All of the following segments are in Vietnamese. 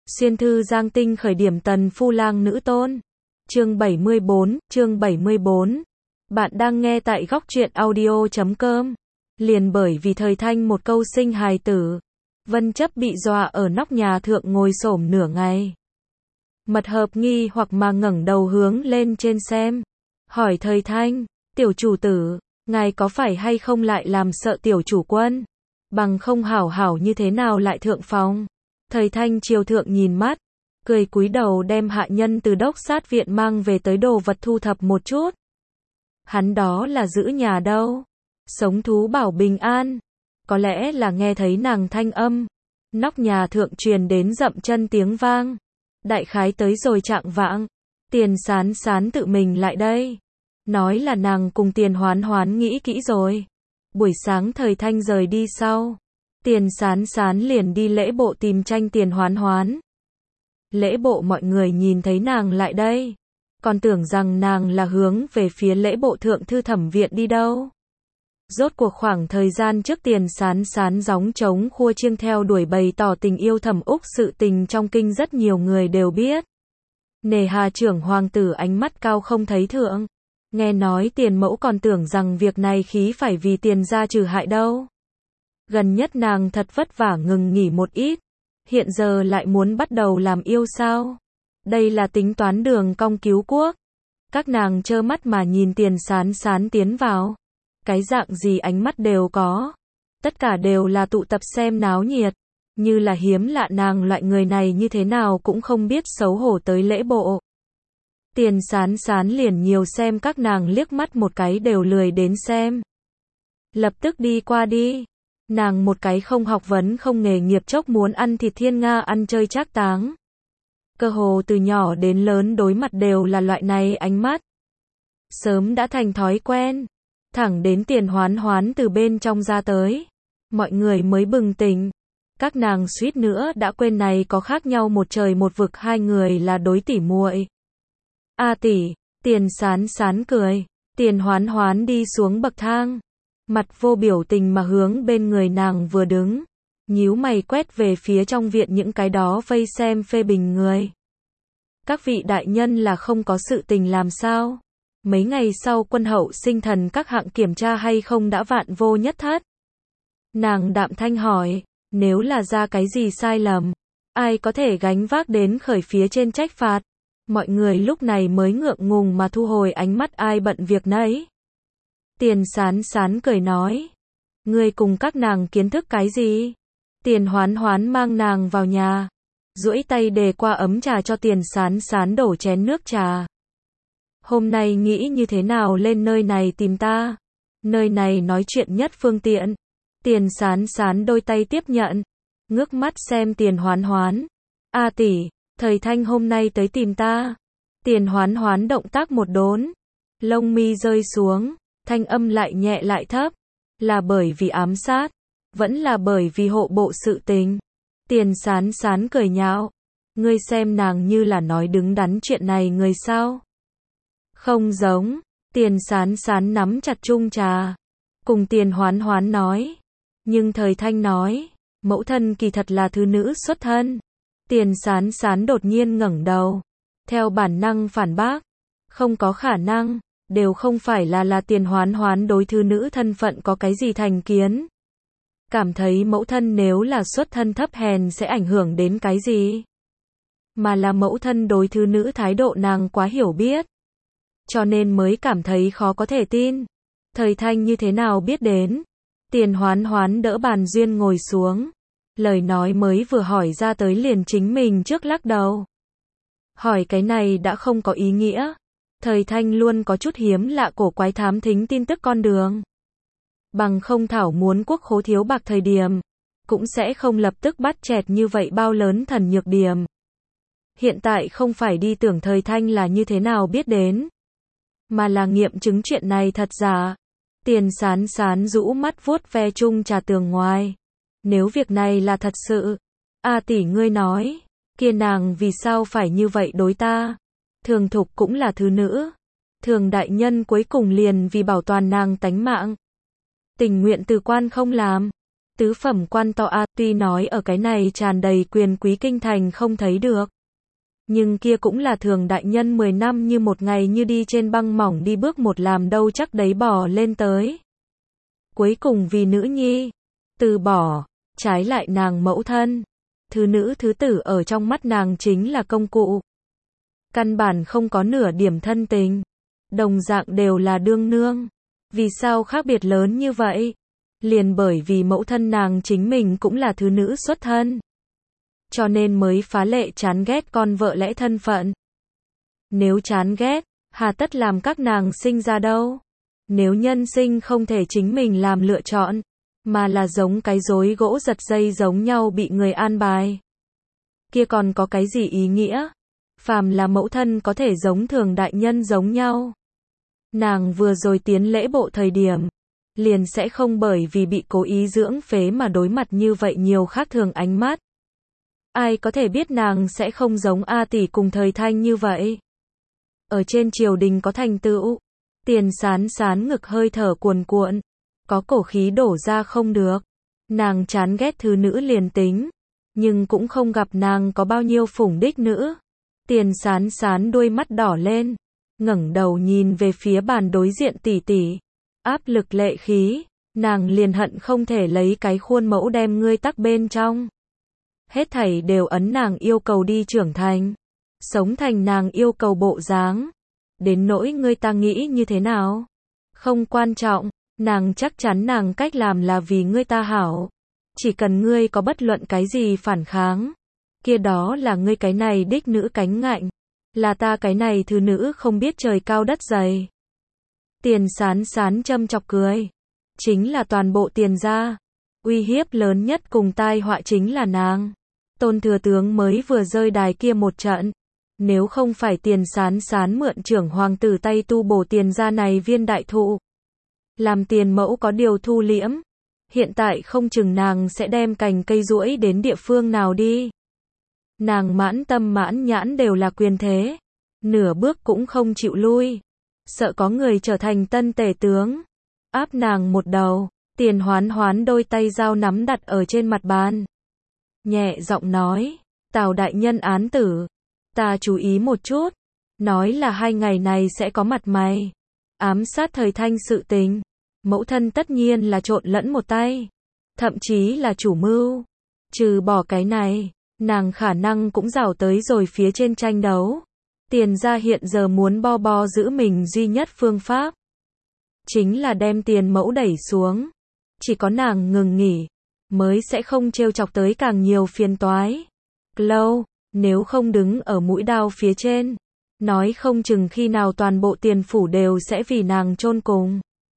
Xuyên thư Giang Tinh khởi điểm tần phu lang nữ tôn. Chương 74. Bạn đang nghe tại góc truyện audio.com. Liền bởi vì thời thanh một câu sinh hài tử, Vân Chấp bị dọa ở nóc nhà thượng ngồi xổm nửa ngày. Mật Hợp nghi hoặc mà ngẩng đầu hướng lên trên xem, hỏi thời thanh, tiểu chủ tử, ngài có phải hay không lại làm sợ tiểu chủ quân, bằng không hảo hảo như thế nào lại thượng phòng. Thời thanh triều thượng nhìn mắt, cười cúi đầu đem hạ nhân từ đốc sát viện mang về tới đồ vật thu thập một chút. Hắn đó là giữ nhà đâu, sống thú bảo bình an. Có lẽ là nghe thấy nàng thanh âm, nóc nhà thượng truyền đến dậm chân tiếng vang. Đại khái tới rồi trạng vạng, Tiền Sán Sán tự mình lại đây, nói là nàng cùng Tiền Hoán Hoán nghĩ kỹ rồi. Buổi sáng thời thanh rời đi sau, Tiền Sán Sán liền đi lễ bộ tìm tranh Tiền Hoán Hoán. Lễ bộ mọi người nhìn thấy nàng lại đây, còn tưởng rằng nàng là hướng về phía lễ bộ thượng thư thẩm viện đi đâu. Rốt cuộc khoảng thời gian trước Tiền Sán Sán gióng trống khua chiêng theo đuổi bày tỏ tình yêu Thẩm Úc, sự tình trong kinh rất nhiều người đều biết. Nề hà trưởng hoàng tử ánh mắt cao không thấy thượng, nghe nói Tiền mẫu còn tưởng rằng việc này khí phải vì Tiền gia trừ hại đâu. Gần nhất nàng thật vất vả ngừng nghỉ một ít, hiện giờ lại muốn bắt đầu làm yêu sao? Đây là tính toán đường cong cứu quốc. Các nàng trơ mắt mà nhìn Tiền Sán Sán tiến vào, cái dạng gì ánh mắt đều có, tất cả đều là tụ tập xem náo nhiệt, như là hiếm lạ nàng loại người này như thế nào cũng không biết xấu hổ tới lễ bộ. Tiền Sán Sán liền nhiều xem các nàng liếc mắt một cái đều lười đến xem. Lập tức đi qua đi. Nàng một cái không học vấn không nghề nghiệp chốc muốn ăn thịt thiên nga ăn chơi trác táng. Cơ hồ từ nhỏ đến lớn đối mặt đều là loại này ánh mắt. Sớm đã thành thói quen. Thẳng đến Tiền Hoán Hoán từ bên trong ra tới, mọi người mới bừng tỉnh. Các nàng suýt nữa đã quên này có khác nhau một trời một vực, hai người là đối tỉ muội. A tỷ, Tiền Sán Sán cười. Tiền Hoán Hoán đi xuống bậc thang, mặt vô biểu tình mà hướng bên người nàng vừa đứng, nhíu mày quét về phía trong viện những cái đó vây xem phê bình người. Các vị đại nhân là không có sự tình làm sao? Mấy ngày sau quân hậu sinh thần các hạng kiểm tra hay không đã vạn vô nhất thất? Nàng đạm thanh hỏi, nếu là ra cái gì sai lầm, ai có thể gánh vác đến khởi phía trên trách phạt? Mọi người lúc này mới ngượng ngùng mà thu hồi ánh mắt, ai bận việc nấy. Tiền Sán Sán cười nói, ngươi cùng các nàng kiến thức cái gì? Tiền Hoán Hoán mang nàng vào nhà, duỗi tay đề qua ấm trà cho Tiền Sán Sán đổ chén nước trà. Hôm nay nghĩ như thế nào lên nơi này tìm ta? Nơi này nói chuyện nhất phương tiện. Tiền Sán Sán đôi tay tiếp nhận, ngước mắt xem Tiền Hoán Hoán. A tỷ, thời thanh hôm nay tới tìm ta. Tiền Hoán Hoán động tác một đốn, lông mi rơi xuống, thanh âm lại nhẹ lại thấp. Là bởi vì ám sát, vẫn là bởi vì hộ bộ sự tình. Tiền Sán Sán cười nhạo, ngươi xem nàng như là nói đứng đắn chuyện này người sao? Không giống. Tiền Sán Sán nắm chặt chung trà, cùng Tiền Hoán Hoán nói. Nhưng thời thanh nói, mẫu thân kỳ thật là thứ nữ xuất thân. Tiền Sán Sán đột nhiên ngẩng đầu, theo bản năng phản bác, không có khả năng, đều không phải là Tiền Hoán Hoán đối thứ nữ thân phận có cái gì thành kiến. Cảm thấy mẫu thân nếu là xuất thân thấp hèn sẽ ảnh hưởng đến cái gì? Mà là mẫu thân đối thứ nữ thái độ nàng quá hiểu biết, cho nên mới cảm thấy khó có thể tin. Thời thanh như thế nào biết đến? Tiền Hoán Hoán đỡ bàn duyên ngồi xuống, lời nói mới vừa hỏi ra tới liền chính mình trước lắc đầu. Hỏi cái này đã không có ý nghĩa. Thời thanh luôn có chút hiếm lạ cổ quái thám thính tin tức con đường. Bằng không thảo muốn quốc khố thiếu bạc thời điểm, cũng sẽ không lập tức bắt chẹt như vậy bao lớn thần nhược điểm. Hiện tại không phải đi tưởng thời thanh là như thế nào biết đến, mà là nghiệm chứng chuyện này thật giả. Tiền Sán Sán rũ mắt vuốt ve chung trà tường ngoài. Nếu việc này là thật sự, A tỷ ngươi nói, kia nàng vì sao phải như vậy đối ta? Thường thục cũng là thứ nữ. Thường đại nhân cuối cùng liền vì bảo toàn nàng tánh mạng, tình nguyện từ quan không làm. Tứ phẩm quan to tuy nói ở cái này tràn đầy quyền quý kinh thành không thấy được. Nhưng kia cũng là thường đại nhân 10 năm như một ngày như đi trên băng mỏng đi bước một làm đâu chắc đấy bò lên tới. Cuối cùng vì nữ nhi, từ bỏ, trái lại nàng mẫu thân. Thứ nữ thứ tử ở trong mắt nàng chính là công cụ. Căn bản không có nửa điểm thân tình. Đồng dạng đều là đương nương. Vì sao khác biệt lớn như vậy? Liền bởi vì mẫu thân nàng chính mình cũng là thứ nữ xuất thân. Cho nên mới phá lệ chán ghét con vợ lẽ thân phận. Nếu chán ghét, hà tất làm các nàng sinh ra đâu? Nếu nhân sinh không thể chính mình làm lựa chọn, mà là giống cái rối gỗ giật dây giống nhau bị người an bài, kia còn có cái gì ý nghĩa? Phàm là mẫu thân có thể giống thường đại nhân giống nhau. Nàng vừa rồi tiến lễ bộ thời điểm, liền sẽ không bởi vì bị cố ý dưỡng phế mà đối mặt như vậy nhiều khác thường ánh mắt. Ai có thể biết nàng sẽ không giống A tỷ cùng thời thanh như vậy. Ở trên triều đình có thành tựu, Tiền Sán Sán ngực hơi thở cuồn cuộn, có cổ khí đổ ra không được. Nàng chán ghét thứ nữ liền tính, nhưng cũng không gặp nàng có bao nhiêu phủng đích nữ. Tiền Sán Sán đôi mắt đỏ lên, ngẩng đầu nhìn về phía bàn đối diện tỷ tỷ, áp lực lệ khí, nàng liền hận không thể lấy cái khuôn mẫu đem ngươi tắc bên trong. Hết thảy đều ấn nàng yêu cầu đi trưởng thành, sống thành nàng yêu cầu bộ dáng. Đến nỗi ngươi ta nghĩ như thế nào? Không quan trọng, nàng chắc chắn nàng cách làm là vì ngươi ta hảo. Chỉ cần ngươi có bất luận cái gì phản kháng, kia đó là ngươi cái này đích nữ cánh ngạnh, là ta cái này thứ nữ không biết trời cao đất dày. Tiền Sán Sán châm chọc cười. Chính là toàn bộ Tiền gia. Uy hiếp lớn nhất cùng tai họa chính là nàng. Tôn thừa tướng mới vừa rơi đài kia một trận. Nếu không phải Tiền Sán Sán mượn trưởng hoàng tử tay tu bổ Tiền gia này viên đại thụ, làm Tiền mẫu có điều thu liễm, hiện tại không chừng nàng sẽ đem cành cây duỗi đến địa phương nào đi. Nàng mãn tâm mãn nhãn đều là quyền thế, nửa bước cũng không chịu lui, sợ có người trở thành tân tể tướng, áp nàng một đầu. Tiền Hoán Hoán đôi tay dao nắm đặt ở trên mặt bàn, nhẹ giọng nói, Tào đại nhân án tử, ta chú ý một chút, nói là 2 ngày này sẽ có mặt mày, ám sát thời thanh sự tình, mẫu thân tất nhiên là trộn lẫn một tay, thậm chí là chủ mưu. Trừ bỏ cái này, nàng khả năng cũng rảo tới rồi phía trên tranh đấu. Tiền gia hiện giờ muốn bo giữ mình duy nhất phương pháp, chính là đem Tiền mẫu đẩy xuống. Chỉ có nàng ngừng nghỉ, mới sẽ không trêu chọc tới càng nhiều phiền toái. Lâu, nếu không đứng ở mũi đao phía trên, nói không chừng khi nào toàn bộ Tiền phủ đều sẽ vì nàng chôn cùng.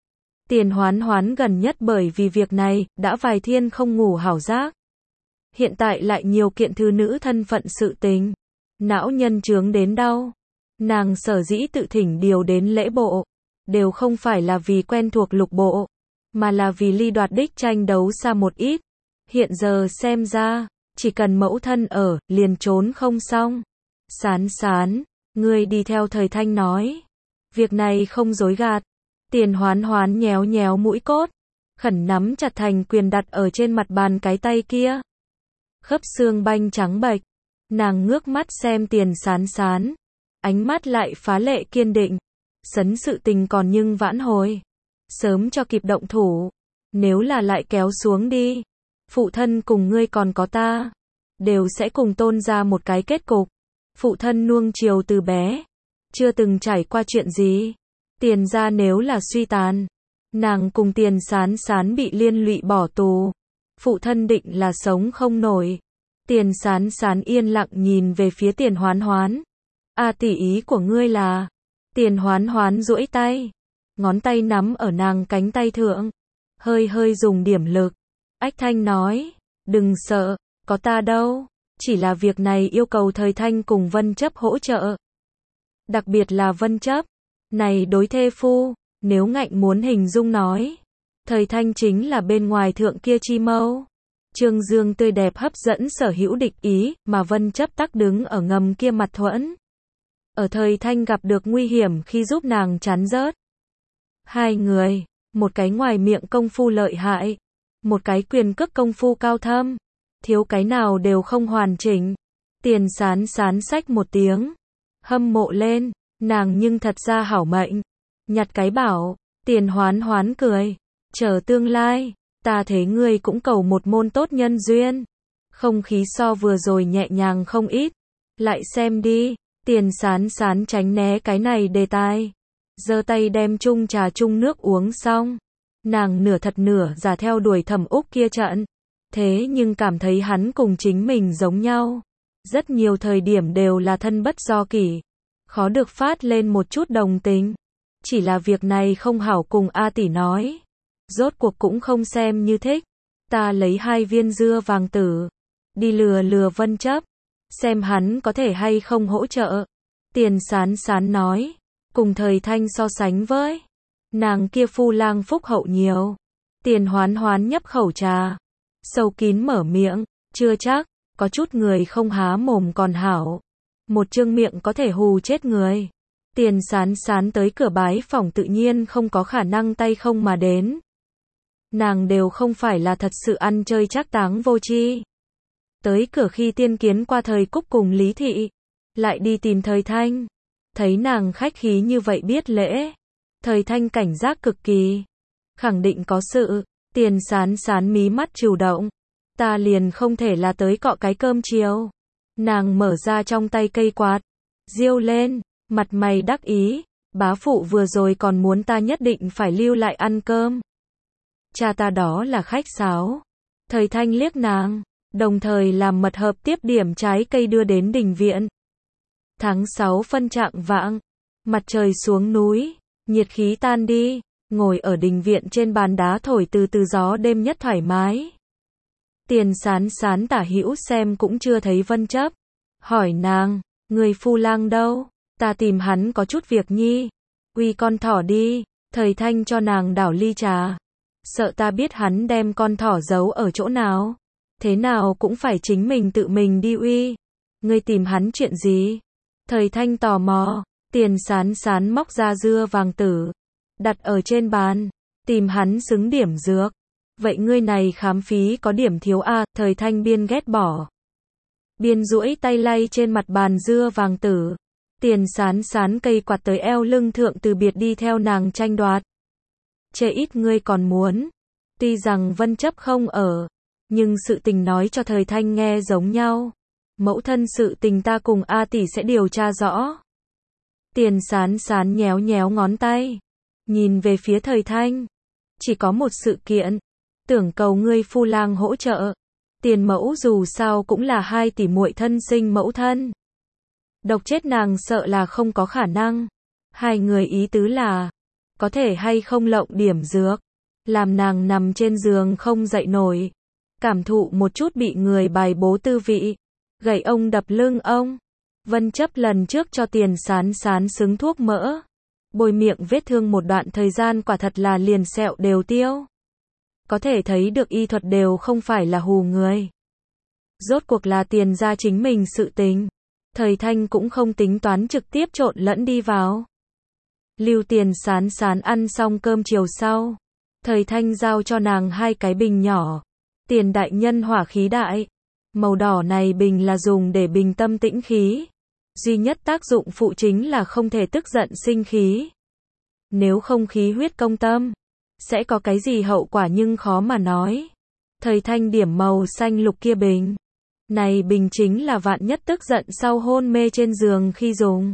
Tiền Hoán Hoán gần nhất bởi vì việc này, đã vài thiên không ngủ hảo giác. Hiện tại lại nhiều kiện thứ nữ thân phận sự tình. Não nhân chướng đến đau. Nàng sở dĩ tự thỉnh điều đến lễ bộ, đều không phải là vì quen thuộc lục bộ, mà là vì ly đoạt đích tranh đấu xa một ít. Hiện giờ xem ra, chỉ cần mẫu thân ở, liền trốn không xong. Sán Sán, ngươi đi theo thời thanh nói. Việc này không dối gạt. Tiền Hoán Hoán nhéo nhéo mũi cốt, khẩn nắm chặt thành quyền đặt ở trên mặt bàn cái tay kia. Khớp xương banh trắng bệch, nàng ngước mắt xem Tiền Sán Sán, ánh mắt lại phá lệ kiên định. Sấn sự tình còn nhưng vãn hồi, sớm cho kịp động thủ, nếu là lại kéo xuống đi, phụ thân cùng ngươi còn có ta, đều sẽ cùng Tôn ra một cái kết cục. Phụ thân nuông chiều từ bé, chưa từng trải qua chuyện gì. Tiền gia nếu là suy tàn, nàng cùng Tiền Sán Sán bị liên lụy bỏ tù, phụ thân định là sống không nổi. Tiền Sán Sán yên lặng nhìn về phía Tiền Hoán Hoán. Tỷ ý của ngươi là? Tiền Hoán Hoán duỗi tay, ngón tay nắm ở nàng cánh tay thượng, hơi dùng điểm lực. Ách thanh nói, đừng sợ, có ta đâu, chỉ là việc này yêu cầu thời thanh cùng Vân Chấp hỗ trợ. Đặc biệt là Vân Chấp, này đối thê phu, nếu ngạnh muốn hình dung nói, thời thanh chính là bên ngoài thượng kia chi mâu. Trương dương tươi đẹp hấp dẫn sở hữu địch ý, mà Vân Chấp tắc đứng ở ngầm kia mặt thuẫn. Ở thời thanh gặp được nguy hiểm khi giúp nàng chắn rớt. Hai người, một cái ngoài miệng công phu lợi hại, một cái quyền cước công phu cao thâm, thiếu cái nào đều không hoàn chỉnh. Tiền Sán Sán xách một tiếng, hâm mộ lên, nàng nhưng thật ra hảo mệnh. Nhặt cái bảo, Tiền Hoán Hoán cười, chờ tương lai, ta thấy ngươi cũng cầu một môn tốt nhân duyên. Không khí so vừa rồi nhẹ nhàng không ít, lại xem đi. Tiền Sán Sán tránh né cái này đề tài, giơ tay đem chung trà chung nước uống xong. Nàng nửa thật nửa giả theo đuổi Thẩm Úc kia trận, thế nhưng cảm thấy hắn cùng chính mình giống nhau. Rất nhiều thời điểm đều là thân bất do kỷ, khó được phát lên một chút đồng tình. Chỉ là việc này không hảo cùng A tỷ nói, rốt cuộc cũng không xem như thích. Ta lấy 2 viên dưa vàng tử, đi lừa lừa Vân Chấp, xem hắn có thể hay không hỗ trợ. Tiền Sán Sán nói, cùng Thời Thanh so sánh với, nàng kia phu lang phúc hậu nhiều. Tiền Hoán Hoán nhấp khẩu trà, sâu kín mở miệng, chưa chắc, có chút người không há mồm còn hảo. Một trương miệng có thể hù chết người. Tiền Sán Sán tới cửa bái phỏng tự nhiên không có khả năng tay không mà đến. Nàng đều không phải là thật sự ăn chơi trác táng vô tri. Tới cửa khi tiên kiến qua Thời Cúc cùng Lý Thị, lại đi tìm Thời Thanh. Thấy nàng khách khí như vậy biết lễ, Thời Thanh cảnh giác cực kỳ, khẳng định có sự. Tiền Sán Sán mí mắt chủ động, ta liền không thể là tới cọ cái cơm chiều. Nàng mở ra trong tay cây quạt, riêu lên, mặt mày đắc ý, bá phụ vừa rồi còn muốn ta nhất định phải lưu lại ăn cơm. Cha ta đó là khách sáo. Thời Thanh liếc nàng, đồng thời làm mật hợp tiếp điểm trái cây đưa đến đình viện. Tháng 6 phân trạng vạng, mặt trời xuống núi, nhiệt khí tan đi, ngồi ở đình viện trên bàn đá thổi từ từ gió đêm nhất thoải mái. Tiền Sán Sán tả hữu xem cũng chưa thấy Vân Chấp, hỏi nàng, người phu lang đâu? Ta tìm hắn có chút việc nhi. Uy con thỏ đi. Thời Thanh cho nàng đảo ly trà, sợ ta biết hắn đem con thỏ giấu ở chỗ nào, thế nào cũng phải chính mình tự mình đi uy. Ngươi tìm hắn chuyện gì? Thời Thanh tò mò. Tiền Sán Sán móc ra dưa vàng tử, đặt ở trên bàn, tìm hắn xứng điểm dược. Vậy ngươi này khám phí có điểm thiếu a? Thời Thanh biên ghét bỏ, biên duỗi tay lay trên mặt bàn dưa vàng tử. Tiền Sán Sán cây quạt tới eo lưng thượng từ biệt đi theo nàng tranh đoạt. Chê ít ngươi còn muốn. Tuy rằng Vân Chấp không ở, nhưng sự tình nói cho Thời Thanh nghe giống nhau. Mẫu thân sự tình ta cùng A tỷ sẽ điều tra rõ. Tiền Sán Sán nhéo nhéo ngón tay, nhìn về phía Thời Thanh. Chỉ có một sự kiện, tưởng cầu ngươi phu lang hỗ trợ. Tiền mẫu dù sao cũng là 2 tỷ muội thân sinh mẫu thân. Độc chết nàng sợ là không có khả năng. 2 người ý tứ là, có thể hay không lộng điểm dược, làm nàng nằm trên giường không dậy nổi, cảm thụ một chút bị người bài bố tư vị, gậy ông đập lưng ông. Vân Chấp lần trước cho Tiền Sán Sán xứng thuốc mỡ, bôi miệng vết thương một đoạn thời gian quả thật là liền sẹo đều tiêu. Có thể thấy được y thuật đều không phải là hù người. Rốt cuộc là Tiền gia chính mình sự tình. Thời Thanh cũng không tính toán trực tiếp trộn lẫn đi vào. Lưu Tiền Sán Sán ăn xong cơm chiều sau, Thời Thanh giao cho nàng 2 cái bình nhỏ. Tiền đại nhân hỏa khí đại. Màu đỏ này bình là dùng để bình tâm tĩnh khí. Duy nhất tác dụng phụ chính là không thể tức giận sinh khí. Nếu không khí huyết công tâm, sẽ có cái gì hậu quả nhưng khó mà nói. Thời Thanh điểm màu xanh lục kia bình. Này bình chính là vạn nhất tức giận sau hôn mê trên giường khi dùng,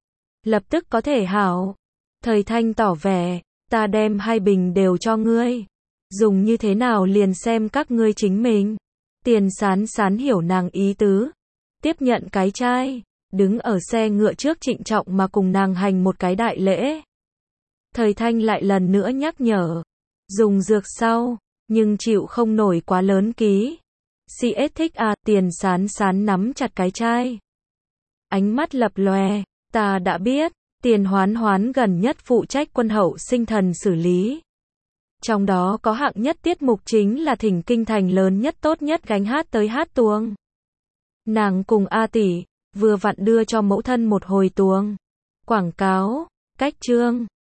lập tức có thể hảo. Thời Thanh tỏ vẻ, ta đem 2 bình đều cho ngươi. Dùng như thế nào liền xem các ngươi chính mình. Tiền Sán Sán hiểu nàng ý tứ, tiếp nhận cái chai, đứng ở xe ngựa trước trịnh trọng mà cùng nàng hành một cái đại lễ. Thời Thanh lại lần nữa nhắc nhở, dùng dược sau, nhưng chịu không nổi quá lớn ký. CS thích à? Tiền Sán Sán nắm chặt cái chai, ánh mắt lập lòe, ta đã biết. Tiền Hoán Hoán gần nhất phụ trách quân hậu sinh thần xử lý. Trong đó có hạng nhất tiết mục chính là thỉnh kinh thành lớn nhất tốt nhất gánh hát tới hát tuồng. Nàng cùng A tỷ, vừa vặn đưa cho mẫu thân một hồi tuồng. Quảng cáo, cách chương.